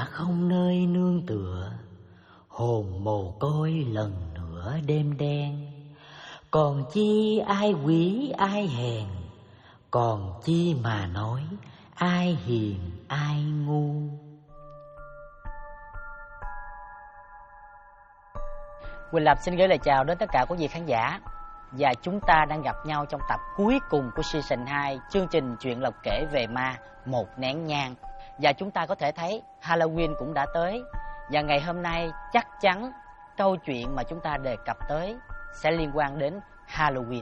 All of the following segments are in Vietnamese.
không nơi nương tựa, hồn mồ côi lần nữa đêm đen. Còn chi ai quý ai hèn, còn chi mà nói ai hiền ai ngu. Quỳnh Lập xin gửi lời chào đến tất cả quý vị khán giả. Và chúng ta đang gặp nhau trong tập cuối cùng của season 2 chương trình Chuyện Lộc kể về ma Một Nén Nhang. Và chúng ta có thể thấy Halloween cũng đã tới. Và ngày hôm nay chắc chắn câu chuyện mà chúng ta đề cập tới sẽ liên quan đến Halloween.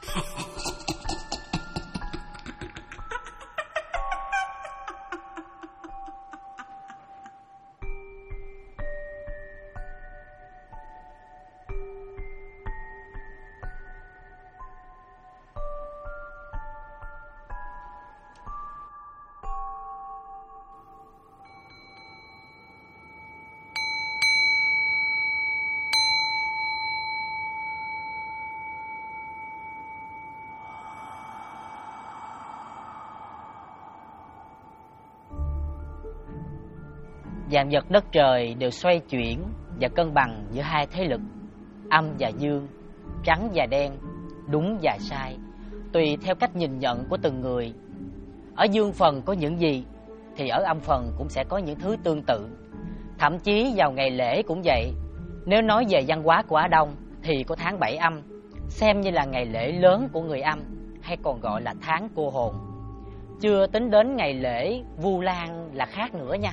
Vạn vật đất trời đều xoay chuyển và cân bằng giữa hai thế lực, âm và dương, trắng và đen, đúng và sai, tùy theo cách nhìn nhận của từng người. Ở dương phần có những gì thì ở âm phần cũng sẽ có những thứ tương tự. Thậm chí vào ngày lễ cũng vậy. Nếu nói về văn hóa của Á Đông thì có tháng 7 âm, xem như là ngày lễ lớn của người âm, hay còn gọi là tháng cô hồn. Chưa tính đến ngày lễ Vu Lan là khác nữa nha.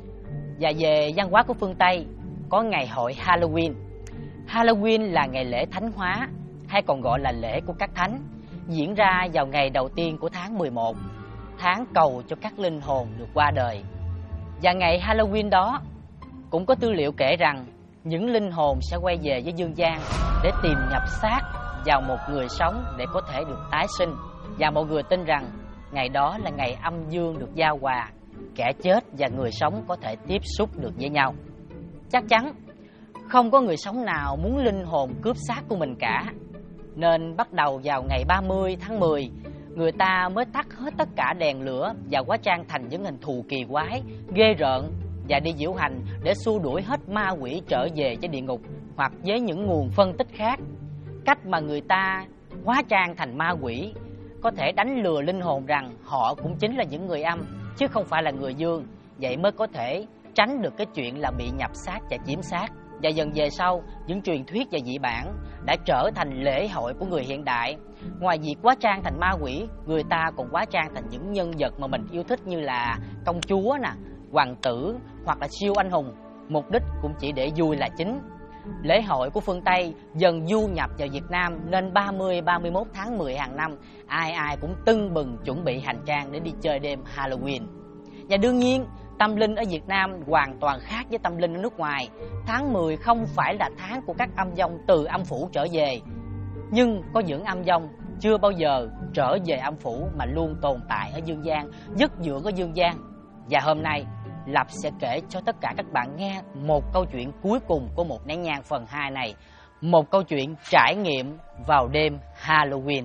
Và về văn hóa của phương Tây, có ngày hội Halloween. Halloween là ngày lễ thánh hóa, hay còn gọi là lễ của các thánh, diễn ra vào ngày đầu tiên của tháng 11, tháng cầu cho các linh hồn được qua đời. Và ngày Halloween đó, cũng có tư liệu kể rằng những linh hồn sẽ quay về với dương gian để tìm nhập xác vào một người sống để có thể được tái sinh. Và mọi người tin rằng ngày đó là ngày âm dương được giao hòa, kẻ chết và người sống có thể tiếp xúc được với nhau. Chắc chắn không có người sống nào muốn linh hồn cướp xác của mình cả. Nên bắt đầu vào ngày 30 tháng 10, người ta mới tắt hết tất cả đèn lửa và hóa trang thành những hình thù kỳ quái, ghê rợn và đi diễu hành để xua đuổi hết ma quỷ trở về với địa ngục hoặc với những nguồn phân tích khác. Cách mà người ta hóa trang thành ma quỷ có thể đánh lừa linh hồn rằng họ cũng chính là những người âm chứ không phải là người dương, vậy mới có thể tránh được cái chuyện là bị nhập xác và chiếm xác. Và dần về sau, những truyền thuyết và dị bản đã trở thành lễ hội của người hiện đại. Ngoài việc hóa trang thành ma quỷ, người ta còn hóa trang thành những nhân vật mà mình yêu thích như là công chúa nè, hoàng tử hoặc là siêu anh hùng. Mục đích cũng chỉ để vui là chính. Lễ hội của phương Tây dần du nhập vào Việt Nam nên 30-31 tháng 10 hàng năm, ai cũng tưng bừng chuẩn bị hành trang để đi chơi đêm Halloween. Và đương nhiên, tâm linh ở Việt Nam hoàn toàn khác với tâm linh ở nước ngoài. Tháng 10 không phải là tháng của các âm vong từ âm phủ trở về. Nhưng có những âm vong chưa bao giờ trở về âm phủ mà luôn tồn tại ở dương gian, dứt dưỡng ở dương gian. Và hôm nay, Lập sẽ kể cho tất cả các bạn nghe một câu chuyện cuối cùng của Một Nén Nhang phần 2 này. Một câu chuyện trải nghiệm vào đêm Halloween.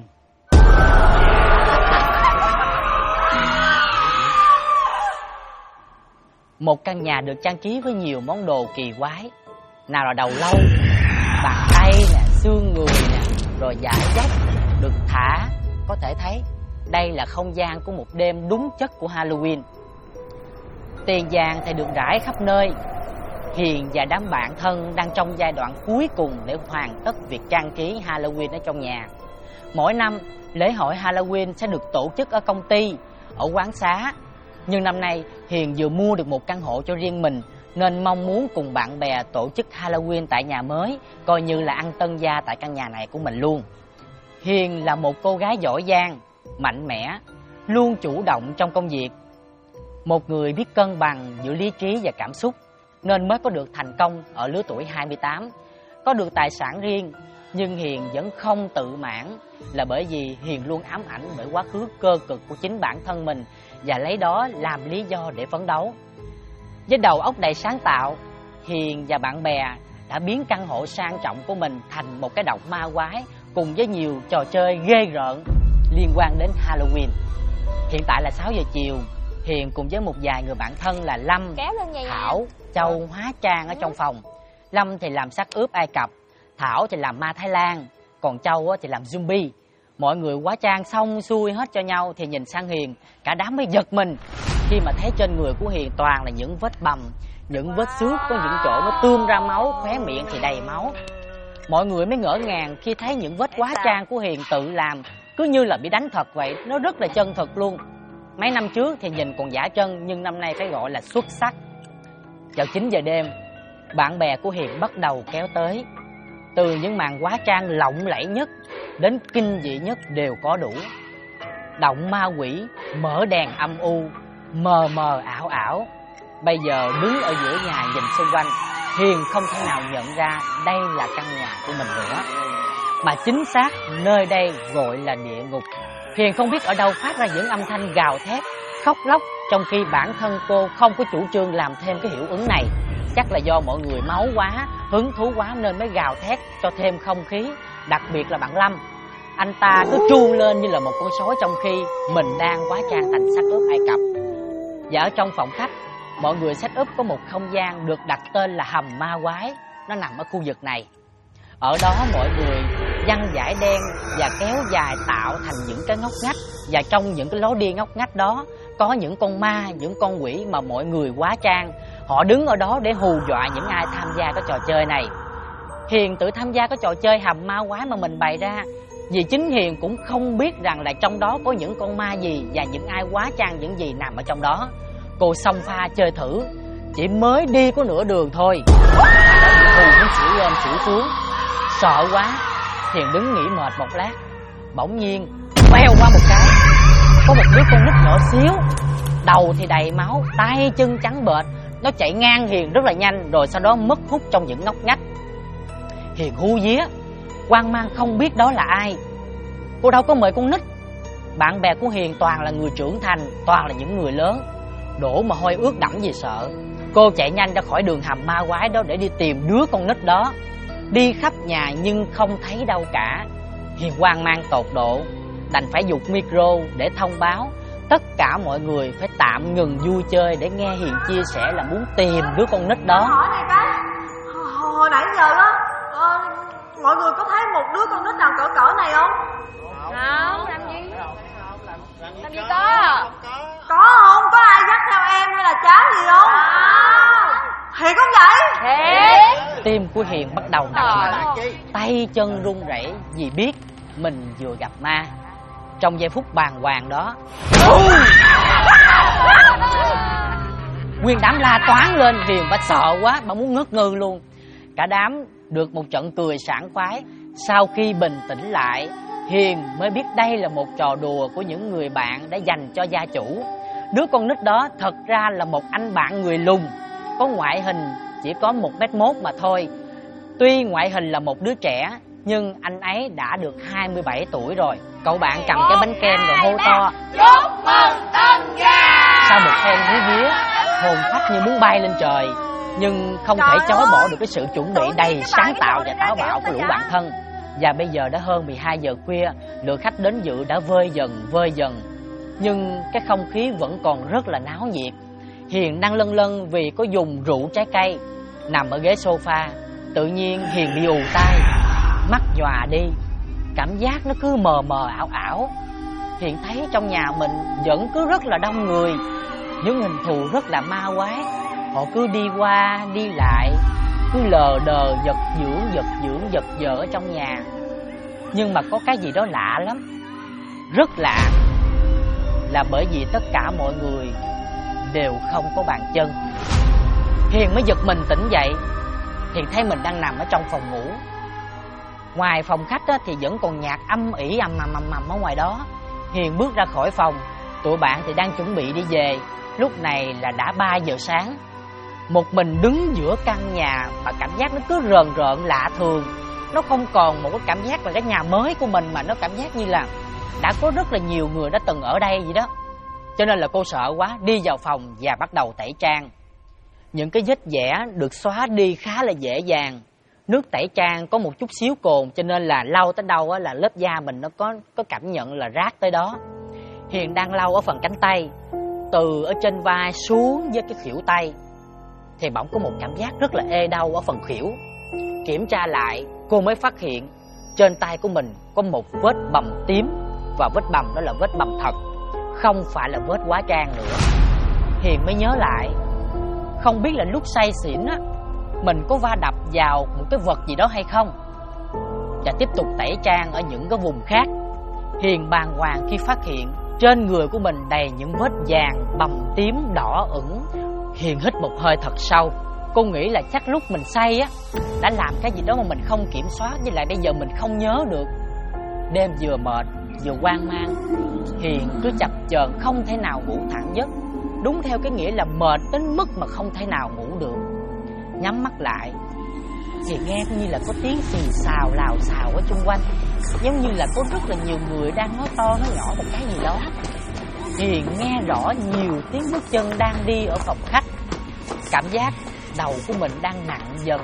Một căn nhà được trang trí với nhiều món đồ kỳ quái. Nào là đầu lâu, bàn tay nè, xương người nè, rồi dải dốc được thả. Có thể thấy đây là không gian của một đêm đúng chất của Halloween. Tiền vàng thì được rải khắp nơi. Hiền và đám bạn thân đang trong giai đoạn cuối cùng để hoàn tất việc trang trí Halloween ở trong nhà. Mỗi năm, lễ hội Halloween sẽ được tổ chức ở công ty, ở quán xá. Nhưng năm nay, Hiền vừa mua được một căn hộ cho riêng mình, nên mong muốn cùng bạn bè tổ chức Halloween tại nhà mới, coi như là ăn tân gia tại căn nhà này của mình luôn. Hiền là một cô gái giỏi giang, mạnh mẽ, luôn chủ động trong công việc. Một người biết cân bằng giữa lý trí và cảm xúc, nên mới có được thành công ở lứa tuổi 28. Có được tài sản riêng, nhưng Hiền vẫn không tự mãn, là bởi vì Hiền luôn ám ảnh bởi quá khứ cơ cực của chính bản thân mình và lấy đó làm lý do để phấn đấu. Với đầu óc đầy sáng tạo, Hiền và bạn bè đã biến căn hộ sang trọng của mình thành một cái động ma quái cùng với nhiều trò chơi ghê rợn liên quan đến Halloween. Hiện tại là 6 giờ chiều, Hiền cùng với một vài người bạn thân là Lâm, Thảo, Châu hóa trang ở trong phòng. Lâm thì làm xác ướp Ai Cập, Thảo thì làm ma Thái Lan, còn Châu thì làm zombie. Mọi người hóa trang xong xuôi hết cho nhau thì nhìn sang Hiền, cả đám mới giật mình khi mà thấy trên người của Hiền toàn là những vết bầm, những vết xước, có những chỗ nó tươm ra máu, khóe miệng thì đầy máu. Mọi người mới ngỡ ngàng khi thấy những vết hóa trang của Hiền tự làm, cứ như là bị đánh thật vậy, nó rất là chân thực luôn. Mấy năm trước thì nhìn còn giả chân, nhưng năm nay phải gọi là xuất sắc. Vào 9 giờ đêm, bạn bè của Hiền bắt đầu kéo tới. Từ những màn hóa trang lộng lẫy nhất đến kinh dị nhất đều có đủ. Động ma quỷ, mở đèn âm u, mờ mờ ảo ảo. Bây giờ đứng ở giữa nhà nhìn xung quanh, Hiền không thể nào nhận ra đây là căn nhà của mình nữa, mà chính xác nơi đây gọi là địa ngục. Hiền không biết ở đâu phát ra những âm thanh gào thét, khóc lóc, trong khi bản thân cô không có chủ trương làm thêm cái hiệu ứng này. Chắc là do mọi người máu quá, hứng thú quá nên mới gào thét cho thêm không khí. Đặc biệt là bạn Lâm, anh ta cứ tru lên như là một con sói trong khi mình đang hóa trang thành xác ướp Ai Cập. Và ở trong phòng khách, mọi người set up có một không gian được đặt tên là hầm ma quái. Nó nằm ở khu vực này. Ở đó mọi người giăng vải đen và kéo dài tạo thành những cái ngóc ngách. Và trong những cái lối đi ngóc ngách đó có những con ma, những con quỷ mà mọi người hóa trang. Họ đứng ở đó để hù dọa những ai tham gia cái trò chơi này. Hiền tự tham gia cái trò chơi hầm ma quái mà mình bày ra, vì chính Hiền cũng không biết rằng là trong đó có những con ma gì và những ai hóa trang những gì nằm ở trong đó. Cô xông pha chơi thử, chỉ mới đi có nửa đường thôi hù muốn xỉu lên xỉu xuống. Sợ quá, Hiền đứng nghỉ mệt một lát, bỗng nhiên queo qua một cái, có một đứa con nít nhỏ xíu, đầu thì đầy máu, tay chân trắng bệch. Nó chạy ngang Hiền rất là nhanh, rồi sau đó mất hút trong những ngóc ngách. Hiền hú vía, hoang mang không biết đó là ai. Cô đâu có mời con nít. Bạn bè của Hiền toàn là người trưởng thành, toàn là những người lớn. Đổ mồ hôi ướt đẫm vì sợ. Cô chạy nhanh ra khỏi đường hầm ma quái đó để đi tìm đứa con nít đó. Đi khắp nhà nhưng không thấy đâu cả. Hiền hoang mang tột độ, đành phải giục micro để thông báo tất cả mọi người phải tạm ngừng vui chơi để nghe Hiền chia sẻ là muốn tìm đứa con nít đó. Hỏi này cái, hồi nãy giờ đó mọi người có thấy một đứa con nít nào cỡ cỡ này không? Không, làm gì có. Có không? Có ai dắt theo em hay là cháu gì không? Thiệt không vậy? Thiệt. Tim của Hiền bắt đầu đập mạnh, tay chân run rẩy vì biết mình vừa gặp ma. Trong giây phút bàng hoàng đó, nguyên đám la toáng lên. Hiền bà sợ quá, bà muốn ngất ngư luôn. Cả đám được một trận cười sảng khoái. Sau khi bình tĩnh lại, Hiền mới biết đây là một trò đùa của những người bạn đã dành cho gia chủ. Đứa con nít đó thật ra là một anh bạn người lùn, có ngoại hình chỉ có 1m1 mà thôi. Tuy ngoại hình là một đứa trẻ, nhưng anh ấy đã được 27 tuổi rồi. Cậu bạn cầm cái bánh kem rồi hô to: Chúc mừng Tân Gia! Sau một phen hú vía, hồn phách như muốn bay lên trời, nhưng không thể chối bỏ được cái sự chuẩn bị đầy sáng tạo và táo bạo của lũ bạn thân. Và bây giờ đã hơn 12 giờ khuya, lượng khách đến dự đã vơi dần. Nhưng cái không khí vẫn còn rất là náo nhiệt. Hiền đang lân lân vì có dùng rượu trái cây. Nằm ở ghế sofa, tự nhiên Hiền bị ù tai, mắt nhòa đi, cảm giác nó cứ mờ mờ ảo ảo. Hiền thấy trong nhà mình vẫn cứ rất là đông người, những hình thù rất là ma quái. Họ cứ đi qua đi lại, cứ lờ đờ giật dở ở trong nhà. Nhưng mà có cái gì đó lạ lắm, rất lạ, là bởi vì tất cả mọi người đều không có bàn chân. Hiền mới giật mình tỉnh dậy. Hiền thấy mình đang nằm ở trong phòng ngủ. Ngoài phòng khách thì vẫn còn nhạc âm ỉ ầm ầm ở ngoài đó. Hiền bước ra khỏi phòng, tụi bạn thì đang chuẩn bị đi về. Lúc này là đã 3 giờ sáng. Một mình đứng giữa căn nhà mà cảm giác nó cứ rờn rợn lạ thường. Nó không còn một cái cảm giác là cái nhà mới của mình, mà nó cảm giác như là đã có rất là nhiều người đã từng ở đây vậy đó. Cho nên là cô sợ quá, đi vào phòng và bắt đầu tẩy trang. Những cái vết vẽ được xóa đi khá là dễ dàng. Nước tẩy trang có một chút xíu cồn, cho nên là lau tới đâu là lớp da mình nó có cảm nhận là rát tới đó. Hiền đang lau ở phần cánh tay, từ ở trên vai xuống với cái khuỷu tay, thì bỗng có một cảm giác rất là ê đau ở phần khuỷu. Kiểm tra lại, cô mới phát hiện trên tay của mình có một vết bầm tím, và vết bầm đó là vết bầm thật, không phải là vết hóa trang nữa. Hiền mới nhớ lại, không biết là lúc say xỉn á, mình có va đập vào một cái vật gì đó hay không, và tiếp tục tẩy trang ở những cái vùng khác. Hiền bàng hoàng khi phát hiện trên người của mình đầy những vết vàng, bầm tím, đỏ ửng. Hiền hít một hơi thật sâu. Cô nghĩ là chắc lúc mình say á, đã làm cái gì đó mà mình không kiểm soát, với lại bây giờ mình không nhớ được. Đêm vừa mệt vừa hoang mang, Hiền cứ chập chờn không thể nào ngủ thẳng giấc. Đúng theo cái nghĩa là mệt đến mức mà không thể nào ngủ được. Nhắm mắt lại, Hiền nghe như là có tiếng xì xào lào xào ở chung quanh, giống như là có rất là nhiều người đang nói to nói nhỏ một cái gì đó. Hiền nghe rõ nhiều tiếng bước chân đang đi ở phòng khách. Cảm giác đầu của mình đang nặng dần.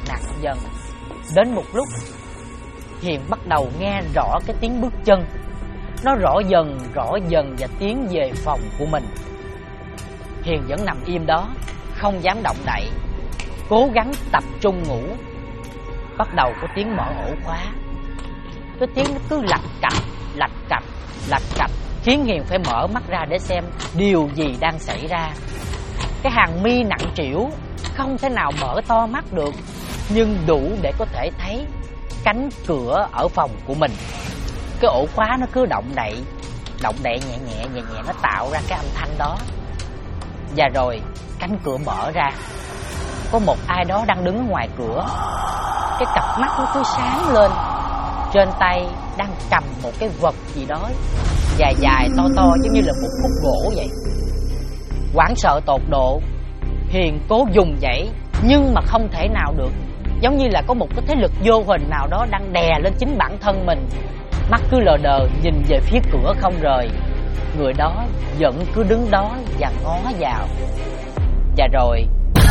Đến một lúc, Hiền bắt đầu nghe rõ cái tiếng bước chân. Nó rõ dần và tiến về phòng của mình. Hiền vẫn nằm im đó, không dám động đậy, cố gắng tập trung ngủ. Bắt đầu có tiếng mở ổ khóa. Cái tiếng nó cứ lạch cạch, khiến Hiền phải mở mắt ra để xem điều gì đang xảy ra. Cái hàng mi nặng trĩu không thể nào mở to mắt được, nhưng đủ để có thể thấy cánh cửa ở phòng của mình. Cái ổ khóa nó cứ động đậy nhẹ nhẹ, nó tạo ra cái âm thanh đó. Và rồi cánh cửa mở ra, có một ai đó đang đứng ngoài cửa. Cái cặp mắt nó cứ sáng lên, trên tay đang cầm một cái vật gì đó dài to giống như là một khúc gỗ vậy. Hoảng sợ tột độ, Hiền cố dùng dãy nhưng mà không thể nào được, giống như là có một cái thế lực vô hình nào đó đang đè lên chính bản thân mình. Mắt cứ lờ đờ nhìn về phía cửa không rời. Người đó vẫn cứ đứng đó và ngó vào. Và rồi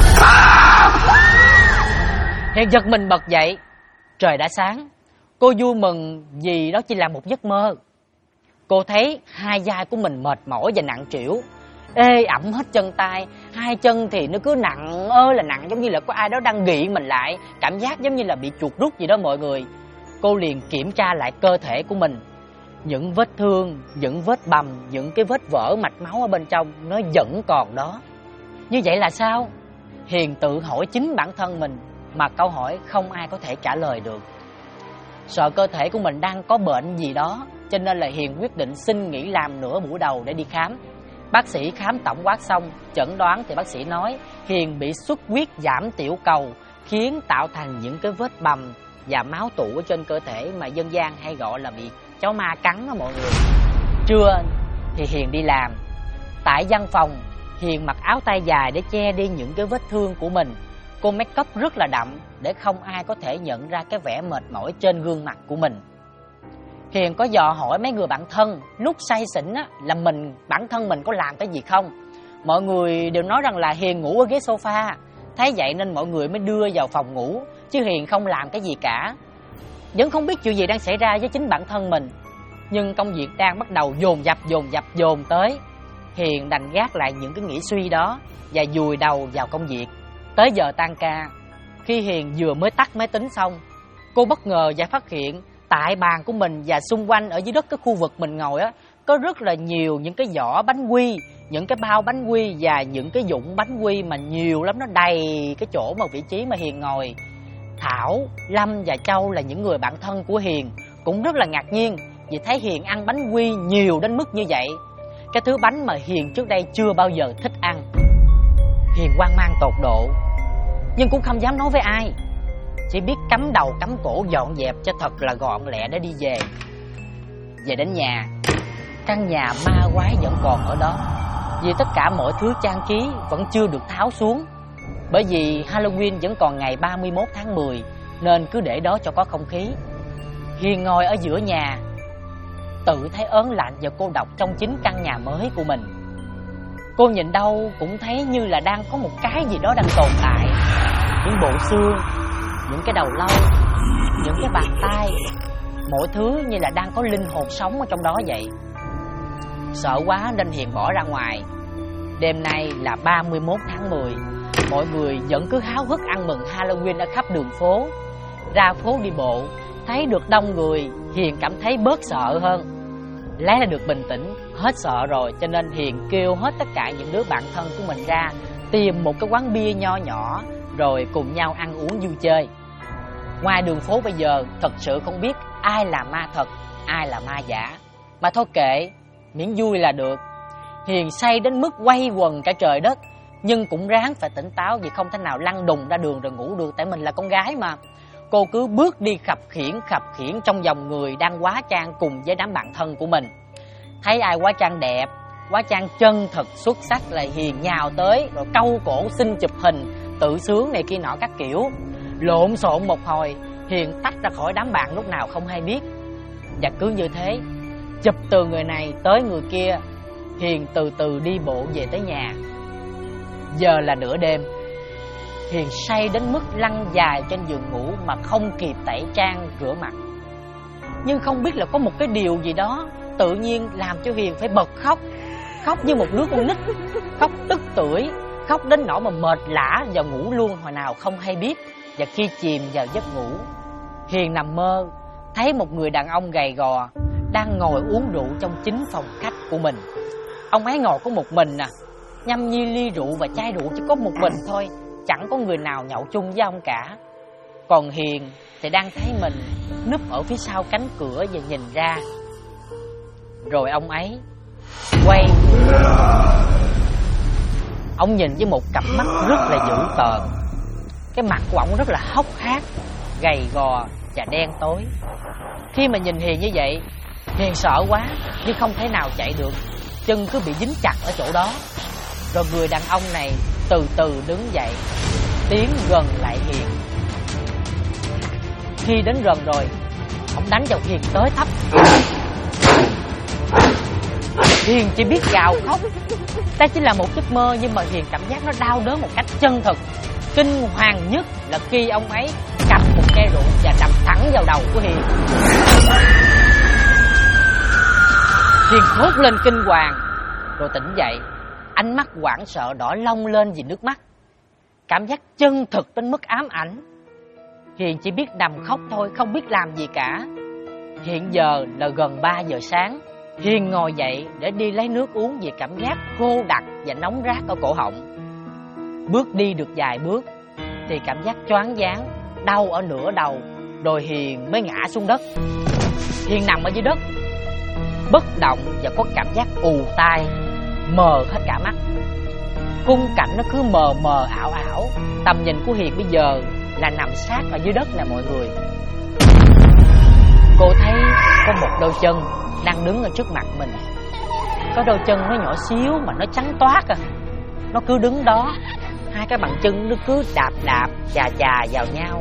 Hiền giật mình bật dậy. Trời đã sáng. Cô vui mừng vì đó chỉ là một giấc mơ. Cô thấy hai vai của mình mệt mỏi và nặng trĩu, ê ẩm hết chân tay. Hai chân thì nó cứ nặng ơi là nặng, giống như là có ai đó đang gị mình lại. Cảm giác giống như là bị chuột rút gì đó mọi người. Cô liền kiểm tra lại cơ thể của mình. Những vết thương, những vết bầm, những cái vết vỡ mạch máu ở bên trong nó vẫn còn đó. Như vậy là sao? Hiền tự hỏi chính bản thân mình, mà câu hỏi không ai có thể trả lời được. Sợ cơ thể của mình đang có bệnh gì đó, cho nên là Hiền quyết định xin nghỉ làm nửa buổi đầu để đi khám. Bác sĩ khám tổng quát xong, chẩn đoán thì bác sĩ nói Hiền bị xuất huyết giảm tiểu cầu, khiến tạo thành những cái vết bầm và máu tụ ở trên cơ thể mà dân gian hay gọi là bị chó ma cắn đó mọi người. Trưa thì Hiền đi làm. Tại văn phòng, Hiền mặc áo tay dài để che đi những cái vết thương của mình. Cô make up rất là đậm để không ai có thể nhận ra cái vẻ mệt mỏi trên gương mặt của mình. Hiền có dò hỏi mấy người bạn thân lúc say xỉn á, là bản thân mình có làm cái gì không. Mọi người đều nói rằng là Hiền ngủ ở ghế sofa. Thấy vậy nên mọi người mới đưa vào phòng ngủ, chứ Hiền không làm cái gì cả. Vẫn không biết chuyện gì đang xảy ra với chính bản thân mình. Nhưng công việc đang bắt đầu dồn tới. Hiền đành gác lại những cái nghĩ suy đó và vùi đầu vào công việc. Tới giờ tan ca, khi Hiền vừa mới tắt máy tính xong, cô bất ngờ và phát hiện tại bàn của mình và xung quanh ở dưới đất cái khu vực mình ngồi á, có rất là nhiều những cái vỏ bánh quy, những cái bao bánh quy và những cái vụn bánh quy mà nhiều lắm, nó đầy cái chỗ mà vị trí mà Hiền ngồi. Thảo, Lâm và Châu là những người bạn thân của Hiền cũng rất là ngạc nhiên vì thấy Hiền ăn bánh quy nhiều đến mức như vậy. Cái thứ bánh mà Hiền trước đây chưa bao giờ thích ăn. Hiền hoang mang tột độ, nhưng cũng không dám nói với ai, chỉ biết cắm đầu cắm cổ dọn dẹp cho thật là gọn lẹ để đi về. Về đến nhà, căn nhà ma quái vẫn còn ở đó, vì tất cả mọi thứ trang trí vẫn chưa được tháo xuống. Bởi vì Halloween vẫn còn ngày 31 tháng 10 nên cứ để đó cho có không khí. Hiền ngồi ở giữa nhà, tự thấy ớn lạnh và cô độc trong chính căn nhà mới của mình. Cô nhìn đâu cũng thấy như là đang có một cái gì đó đang tồn tại. Những bộ xương, những cái đầu lâu, những cái bàn tay, mọi thứ như là đang có linh hồn sống ở trong đó vậy. Sợ quá nên Hiền bỏ ra ngoài, Đêm nay là 31 tháng 10. Mọi người vẫn cứ háo hức ăn mừng Halloween ở khắp đường phố. Ra phố đi bộ, thấy được đông người, Hiền cảm thấy bớt sợ hơn. Lấy là được bình tĩnh, hết sợ rồi, cho nên Hiền kêu hết tất cả những đứa bạn thân của mình ra, tìm một cái quán bia nho nhỏ, rồi cùng nhau ăn uống vui chơi. Ngoài đường phố bây giờ, thật sự không biết ai là ma thật, ai là ma giả. Mà thôi kệ, miễn vui là được. Hiền say đến mức quay quần cả trời đất, nhưng cũng ráng phải tỉnh táo vì không thể nào lăn đùng ra đường rồi ngủ được, tại mình là con gái mà. Cô cứ bước đi khập khiễng trong dòng người đang hóa trang cùng với đám bạn thân của mình. Thấy ai hóa trang đẹp, hóa trang chân thật xuất sắc là Hiền nhào tới rồi cau cổ xin chụp hình, tự sướng này kia nọ các kiểu. Lộn xộn một hồi, Hiền tách ra khỏi đám bạn lúc nào không hay biết. Và cứ như thế, chụp từ người này tới người kia, Hiền từ từ đi bộ về tới nhà. Giờ là nửa đêm. Hiền say đến mức lăn dài trên giường ngủ mà không kịp tẩy trang rửa mặt. Nhưng không biết là có một cái điều gì đó tự nhiên làm cho Hiền phải bật khóc. Khóc như một đứa con nít, khóc tức tưởi, khóc đến nỗi mà mệt lả và ngủ luôn hồi nào không hay biết. Và khi chìm vào giấc ngủ, Hiền nằm mơ thấy một người đàn ông gầy gò đang ngồi uống rượu trong chính phòng khách của mình. Ông ấy ngồi có một mình nhâm nhi ly rượu và chai rượu chỉ có một mình thôi, chẳng có người nào nhậu chung với ông cả. Còn Hiền thì đang thấy mình núp ở phía sau cánh cửa và nhìn ra. Rồi ông ấy quay, ông nhìn với một cặp mắt rất là dữ tợn. Cái mặt của ông rất là hốc hác, gầy gò và đen tối. Khi mà nhìn Hiền như vậy, Hiền sợ quá nhưng không thể nào chạy được, chân cứ bị dính chặt ở chỗ đó. Rồi người đàn ông này từ từ đứng dậy, tiến gần lại Hiền. Khi đến gần rồi, ông đánh vào Hiền tới thấp. Hiền chỉ biết gào khóc. Đây chỉ là một giấc mơ, nhưng mà Hiền cảm giác nó đau đớn một cách chân thực. Kinh hoàng nhất là khi ông ấy cầm một chai rượu và đập thẳng vào đầu của Hiền. Hiền thốt lên kinh hoàng, rồi tỉnh dậy, ánh mắt hoảng sợ đỏ long lên vì nước mắt. Cảm giác chân thực đến mức ám ảnh. Hiền chỉ biết nằm khóc thôi, không biết làm gì cả. Hiện giờ là gần 3 giờ sáng. Hiền ngồi dậy để đi lấy nước uống vì cảm giác khô đặc và nóng rát ở cổ họng. Bước đi được vài bước thì cảm giác choáng váng, đau ở nửa đầu. Rồi Hiền mới ngã xuống đất. Hiền nằm ở dưới đất, bất động và có cảm giác ù tai, mờ hết cả mắt. Khung cảnh nó cứ mờ mờ ảo ảo. Tầm nhìn của Hiền bây giờ là nằm sát ở dưới đất nè mọi người. Cô thấy có một đôi chân đang đứng ở trước mặt mình. Có đôi chân nó nhỏ xíu mà nó trắng toát Nó cứ đứng đó, hai cái bàn chân nó cứ đạp chà vào nhau.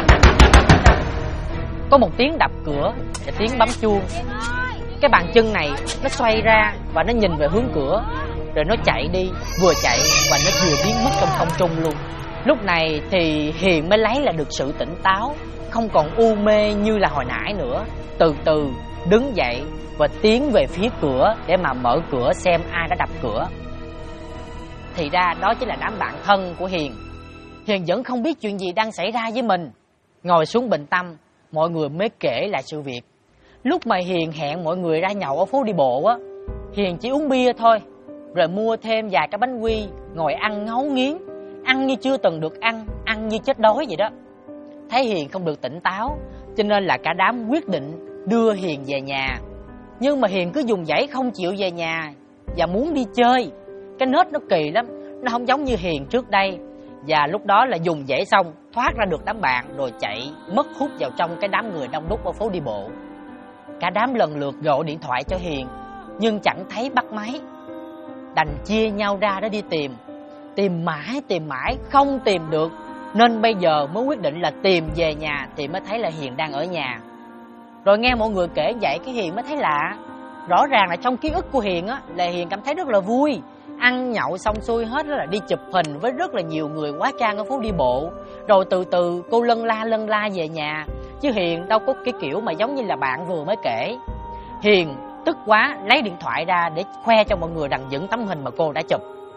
Có một tiếng đập cửa và tiếng bấm chuông. Cái bàn chân này nó xoay ra và nó nhìn về hướng cửa, rồi nó chạy đi, vừa chạy và nó vừa biến mất trong không trung luôn. Lúc này thì Hiền mới lấy lại được sự tỉnh táo, không còn u mê như là hồi nãy nữa. Từ từ đứng dậy và tiến về phía cửa để mà mở cửa xem ai đã đập cửa. Thì ra đó chính là đám bạn thân của Hiền. Hiền vẫn không biết chuyện gì đang xảy ra với mình. Ngồi xuống bình tâm, mọi người mới kể lại sự việc. Lúc mà Hiền hẹn mọi người ra nhậu ở phố đi bộ Hiền chỉ uống bia thôi, rồi mua thêm vài cái bánh quy, ngồi ăn ngấu nghiến, ăn như chưa từng được ăn như chết đói vậy đó. Thấy Hiền không được tỉnh táo, cho nên là cả đám quyết định đưa Hiền về nhà. Nhưng mà Hiền cứ dùng dãy không chịu về nhà và muốn đi chơi. Cái nết nó kỳ lắm, nó không giống như Hiền trước đây. Và lúc đó là dùng dãy xong, thoát ra được đám bạn rồi chạy mất hút vào trong cái đám người đông đúc ở phố đi bộ. Cả đám lần lượt gọi điện thoại cho Hiền, nhưng chẳng thấy bắt máy. Đành chia nhau ra để đi tìm. Tìm mãi không tìm được, nên bây giờ mới quyết định là tìm về nhà thì mới thấy là Hiền đang ở nhà. Rồi nghe mọi người kể vậy cái Hiền mới thấy lạ. Rõ ràng là trong ký ức của Hiền là Hiền cảm thấy rất là vui, ăn nhậu xong xuôi hết là đi chụp hình với rất là nhiều người hóa trang ở phố đi bộ. Rồi từ từ cô lân la về nhà. Chứ Hiền đâu có cái kiểu mà giống như là bạn vừa mới kể. Hiền tức quá lấy điện thoại ra để khoe cho mọi người rằng những tấm hình mà cô đã chụp.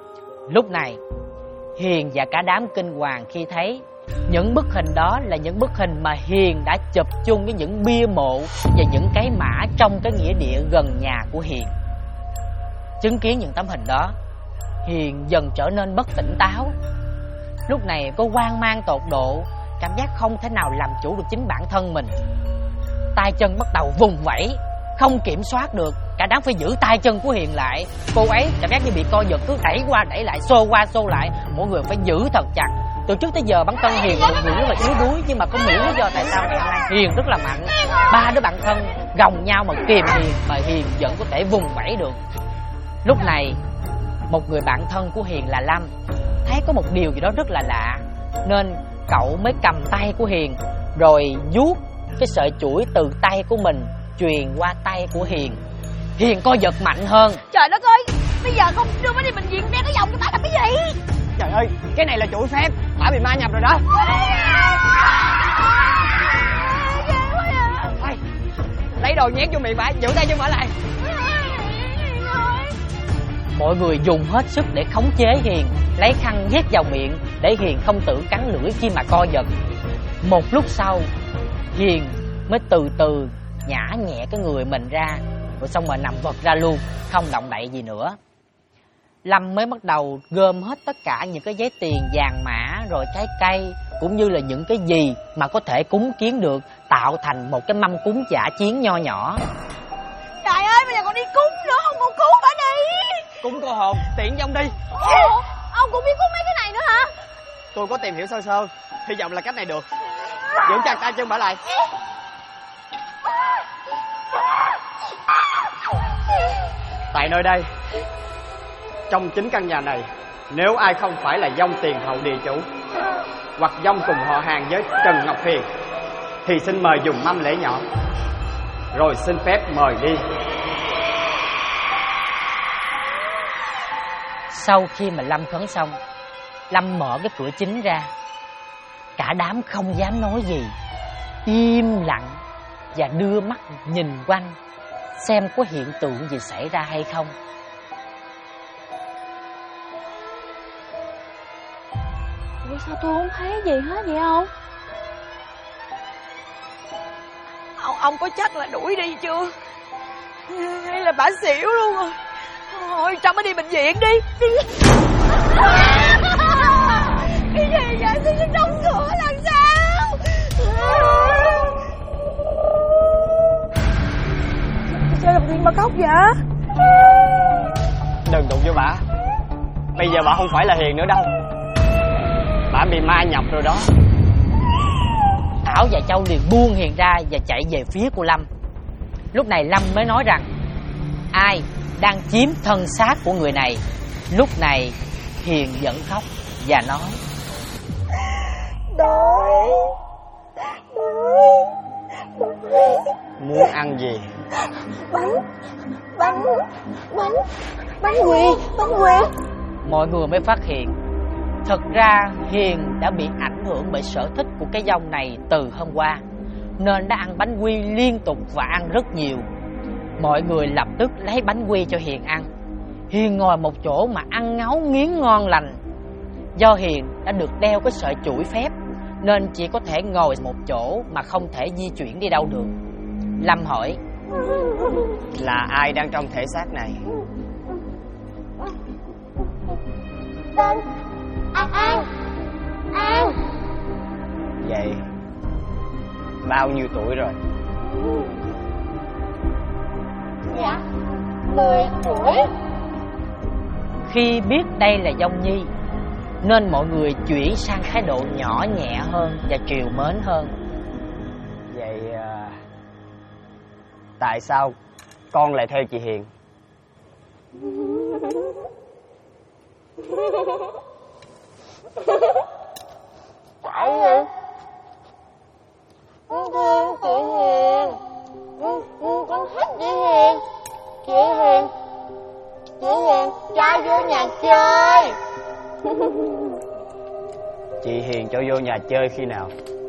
Lúc này Hiền và cả đám kinh hoàng khi thấy những bức hình đó là những bức hình mà Hiền đã chụp chung với những bia mộ và những cái mã trong cái nghĩa địa gần nhà của Hiền. Chứng kiến những tấm hình đó, Hiền dần trở nên bất tỉnh táo. Lúc này cô hoang mang tột độ, cảm giác không thể nào làm chủ được chính bản thân mình. Tay chân bắt đầu vùng vẫy, không kiểm soát được. Cả đám phải giữ tay chân của Hiền lại. Cô ấy cảm giác như bị co giật, cứ đẩy qua đẩy lại, xô qua xô lại. Mỗi người phải giữ thật chặt. Từ trước tới giờ bản thân Hiền là một người rất là yếu đuối, nhưng mà không hiểu lý do tại sao ngày hôm nay Hiền rất là mạnh. Ba đứa bạn thân gồng nhau mà kìm Hiền, mà Hiền vẫn có thể vùng vẫy được. Lúc này một người bạn thân của Hiền là Lâm thấy có một điều gì đó rất là lạ, nên cậu mới cầm tay của Hiền rồi vuốt cái sợi chuỗi từ tay của mình truyền qua tay của Hiền. Hiền co giật mạnh hơn. Trời đất ơi, bây giờ không đưa mới đi bệnh viện, đeo cái vòng cho ta làm cái gì? Trời ơi, cái này là chuỗi phép, phải bị ma nhập rồi đó. Thôi, lấy đồ nhét vô miệng bả, giữ tay cho bả lại. Mọi người dùng hết sức để khống chế Hiền, lấy khăn nhét vào miệng để Hiền không tự cắn lưỡi khi mà co giật. Một lúc sau, Hiền mới từ từ nhả nhẹ cái người mình ra, rồi xong rồi nằm vật ra luôn, không động đậy gì nữa. Lâm mới bắt đầu gom hết tất cả những cái giấy tiền vàng mã, rồi trái cây, cũng như là những cái gì mà có thể cúng kiến được, tạo thành một cái mâm cúng dã chiến nho nhỏ. Trời ơi, bây giờ còn đi cúng nữa, không còn cứu bả đi. Cúng cô hồn, tiện cho ông đi. Ủa, ông cũng biết cúng mấy cái này nữa hả? Tôi có tìm hiểu sơ sơ, hy vọng là cách này được. Giữ chặt tay chân bả lại. Tại nơi đây, trong chính căn nhà này, nếu ai không phải là dông tiền hậu địa chủ hoặc dông cùng họ hàng với Trần Ngọc Hiền thì xin mời dùng mâm lễ nhỏ, rồi xin phép mời đi. Sau khi mà Lâm khấn xong, Lâm mở cái cửa chính ra. Cả đám không dám nói gì, im lặng và đưa mắt nhìn quanh xem có hiện tượng gì xảy ra hay không. Ủa sao tôi không thấy gì hết vậy không? Ông có chắc là đuổi đi chưa? Hay là bả xỉu luôn rồi? Thôi Trâm mới đi bệnh viện đi. Cái gì vậy? Tôi đóng cửa làm sao? Sao làm gì mà khóc vậy? Đừng đụng vô bả. Bây giờ bả không phải là Hiền nữa đâu, bả bị ma nhập rồi đó. Thảo và Châu liền buông Hiền ra và chạy về phía của Lâm. Lúc này Lâm mới nói rằng ai đang chiếm thân xác của người này. Lúc này Hiền vẫn khóc và nói: Muốn ăn gì? Bánh quỳ. Mọi người mới phát hiện thật ra Hiền đã bị ảnh hưởng bởi sở thích của cái dông này từ hôm qua, nên đã ăn bánh quy liên tục và ăn rất nhiều. Mọi người lập tức lấy bánh quy cho Hiền ăn. Hiền ngồi một chỗ mà ăn ngấu nghiến ngon lành. Do Hiền đã được đeo cái sợi chuỗi phép nên chỉ có thể ngồi một chỗ mà không thể di chuyển đi đâu được. Lâm hỏi: Là ai đang trong thể xác này? An. Vậy bao nhiêu tuổi rồi? Dạ 10 tuổi. Khi biết đây là dông nhi nên mọi người chuyển sang thái độ nhỏ nhẹ hơn và trìu mến hơn. Vậy tại sao con lại theo chị Hiền? Tại vì con thương chị Hiền, con thích chị Hiền. Chị Hiền cho vô nhà chơi. Chị Hiền cho vô nhà chơi khi nào?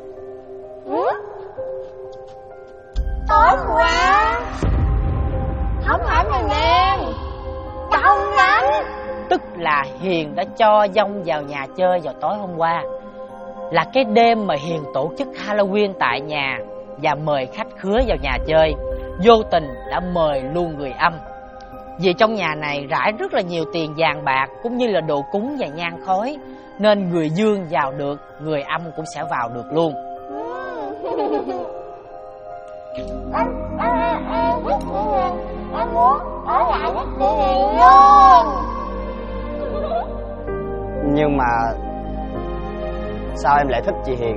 Tối qua. Không phải mình em đông lắm. Tức là Hiền đã cho Dông vào nhà chơi vào tối hôm qua. Là cái đêm mà Hiền tổ chức Halloween tại nhà và mời khách khứa vào nhà chơi. Vô tình đã mời luôn người âm. Vì trong nhà này rải rất là nhiều tiền vàng bạc cũng như là đồ cúng và nhang khói, nên người dương vào được, người âm cũng sẽ vào được luôn. Em thích chị Hiền, em muốn ở lại với chị Hiền luôn. Nhưng mà sao em lại thích chị Hiền?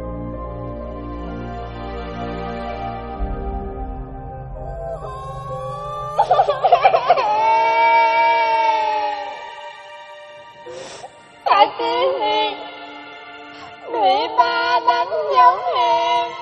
Tại chị Hiền bị ba đánh giống Hiền.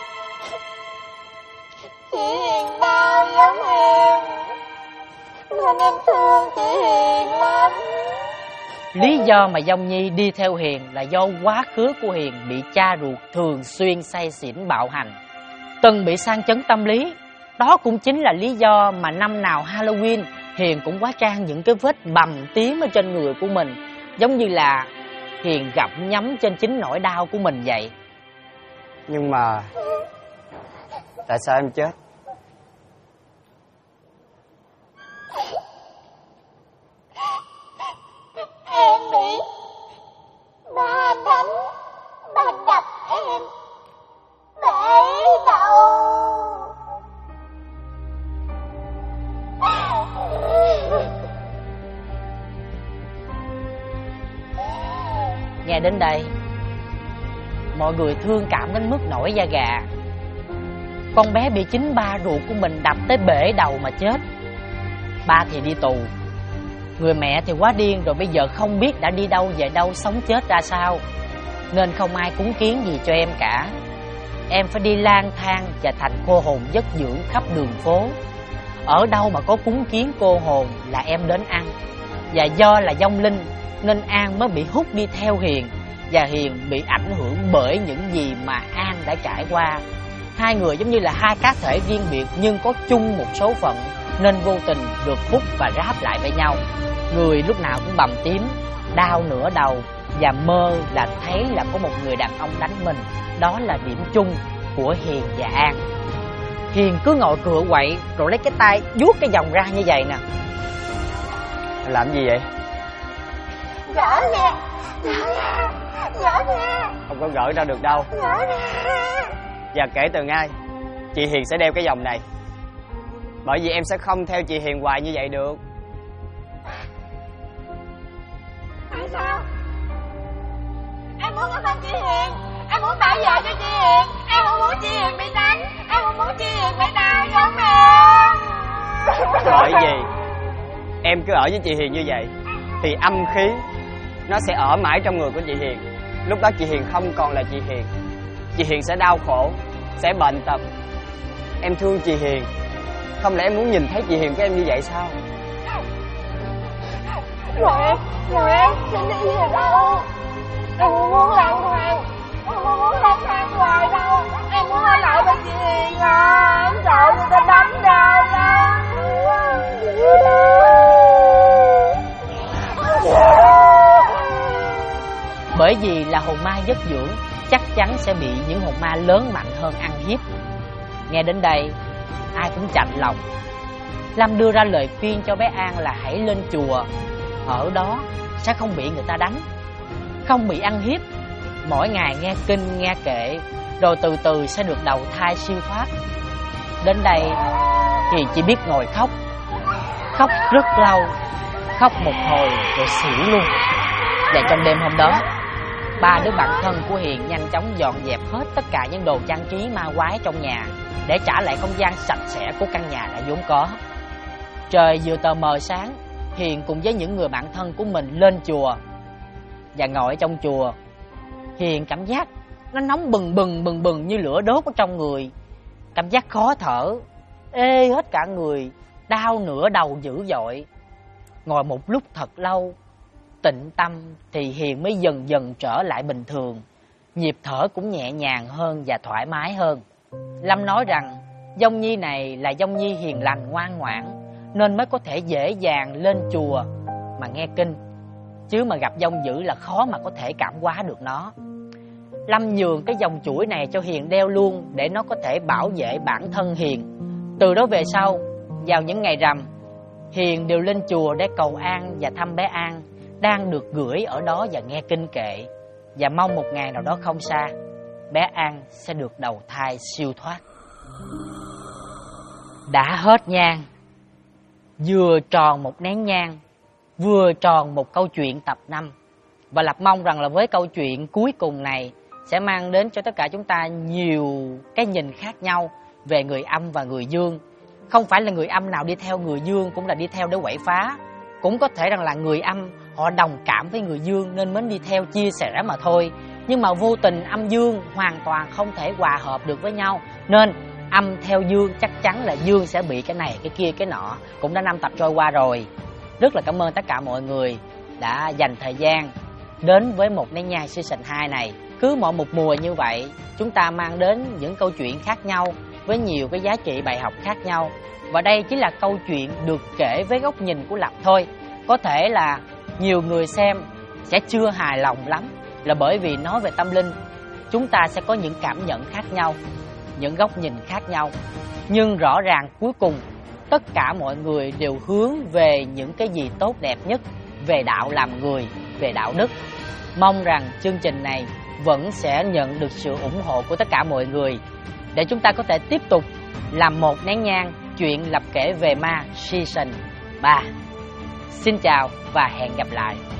Chị Hiền đau giống Hiền, nên em thương chị Hiền lắm. Lý do mà Dông Nhi đi theo Hiền là do quá khứ của Hiền bị cha ruột thường xuyên say xỉn bạo hành, từng bị sang chấn tâm lý. Đó cũng chính là lý do mà năm nào Halloween Hiền cũng hóa trang những cái vết bầm tím ở trên người của mình, giống như là Hiền gặp nhắm trên chính nỗi đau của mình vậy. Nhưng mà tại sao em chết? Em bị ba đánh, ba đập em, bể đầu. Nghe đến đây, mọi người thương cảm đến mức nổi da gà. Con bé bị chính ba ruột của mình đập tới bể đầu mà chết. Ba thì đi tù, người mẹ thì quá điên rồi, bây giờ không biết đã đi đâu về đâu, sống chết ra sao, nên không ai cúng kiến gì cho em cả. Em phải đi lang thang và thành cô hồn giấc dưỡng khắp đường phố. Ở đâu mà có cúng kiến cô hồn là em đến ăn. Và do là vong linh nên An mới bị hút đi theo Hiền, và Hiền bị ảnh hưởng bởi những gì mà An đã trải qua. Hai người giống như là hai cá thể riêng biệt nhưng có chung một số phận, nên vô tình được hút và ráp lại với nhau. Người lúc nào cũng bầm tím, đau nửa đầu và mơ là thấy là có một người đàn ông đánh mình. Đó là điểm chung của Hiền và An. Hiền cứ ngồi cựa quậy rồi lấy cái tay vuốt cái vòng ra như vậy nè. Em làm gì vậy? Gỡ nha, gỡ nha. Không có gỡ ra được đâu. Gỡ nha. Và kể từ nay chị Hiền sẽ đeo cái vòng này, bởi vì em sẽ không theo chị Hiền hoài như vậy được. Tại sao? Em muốn ở bên chị Hiền, em muốn bảo vệ cho chị Hiền, em không muốn chị Hiền bị đánh, em không muốn chị Hiền bị đau giống em. Bởi vì em cứ ở với chị Hiền như vậy thì âm khí nó sẽ ở mãi trong người của chị Hiền. Lúc đó chị Hiền không còn là chị Hiền. Chị Hiền sẽ đau khổ, sẽ bệnh tật. Em thương chị Hiền, không lẽ em muốn nhìn thấy chị Hiền của em như vậy sao? Rồi em sẽ đi về đâu? Em không muốn lang thang, em không muốn lang thang hoài đâu. Em muốn ở lại với chị Hiền à. Em sợ người ta đánh đau lắm. Bởi vì là hồn ma giấc dưỡng, chắc chắn sẽ bị những hồn ma lớn mạnh hơn ăn hiếp. Nghe đến đây, ai cũng chạnh lòng. Lâm đưa ra lời khuyên cho bé An là hãy lên chùa, ở đó sẽ không bị người ta đánh, không bị ăn hiếp. Mỗi ngày nghe kinh, nghe kệ, rồi từ từ sẽ được đầu thai siêu thoát. Đến đây thì chỉ biết ngồi khóc. Khóc rất lâu, khóc một hồi rồi xỉu luôn. Và trong đêm hôm đó, ba đứa bạn thân của Hiền nhanh chóng dọn dẹp hết tất cả những đồ trang trí ma quái trong nhà để trả lại không gian sạch sẽ của căn nhà đã vốn có. Trời vừa tờ mờ sáng, Hiền cùng với những người bạn thân của mình lên chùa. Và ngồi trong chùa, Hiền cảm giác nó nóng bừng bừng như lửa đốt ở trong người. Cảm giác khó thở, ê hết cả người, đau nửa đầu dữ dội. Ngồi một lúc thật lâu, tịnh tâm thì Hiền mới dần dần trở lại bình thường. Nhịp thở cũng nhẹ nhàng hơn và thoải mái hơn. Lâm nói rằng Dông Nhi này là Dông Nhi hiền lành ngoan ngoãn, nên mới có thể dễ dàng lên chùa mà nghe kinh. chứ mà gặp dông dữ là khó mà có thể cảm hóa được nó. Lâm nhường cái dòng chuỗi này cho Hiền đeo luôn để nó có thể bảo vệ bản thân Hiền. Từ đó về sau, vào những ngày rằm, Hiền đều lên chùa để cầu an và thăm bé An đang được gửi ở đó và nghe kinh kệ, và mong một ngày nào đó không xa, bé An sẽ được đầu thai siêu thoát. Đã hết nhang, vừa tròn một nén nhang, vừa tròn một câu chuyện tập 5. Và Lập mong rằng là với câu chuyện cuối cùng này sẽ mang đến cho tất cả chúng ta nhiều cái nhìn khác nhau về người âm và người dương. Không phải là người âm nào đi theo người dương cũng là đi theo để quậy phá. Cũng có thể rằng là người âm họ đồng cảm với người dương nên mới đi theo chia sẻ mà thôi. Nhưng mà vô tình âm dương hoàn toàn không thể hòa hợp được với nhau, nên âm theo dương chắc chắn là dương sẽ bị cái này, cái kia, cái nọ. Cũng đã 5 tập trôi qua rồi. Rất là cảm ơn tất cả mọi người đã dành thời gian đến với một nén nhang season 2 này. Cứ mỗi một mùa như vậy, chúng ta mang đến những câu chuyện khác nhau với nhiều cái giá trị bài học khác nhau. Và đây chỉ là câu chuyện được kể với góc nhìn của Lập thôi. Có thể là nhiều người xem sẽ chưa hài lòng lắm, là bởi vì nói về tâm linh, chúng ta sẽ có những cảm nhận khác nhau, những góc nhìn khác nhau. Nhưng rõ ràng cuối cùng, tất cả mọi người đều hướng về những cái gì tốt đẹp nhất, về đạo làm người, về đạo đức. Mong rằng chương trình này vẫn sẽ nhận được sự ủng hộ của tất cả mọi người để chúng ta có thể tiếp tục làm một nén nhang chuyện Lập kể về ma season 3. Xin chào và hẹn gặp lại.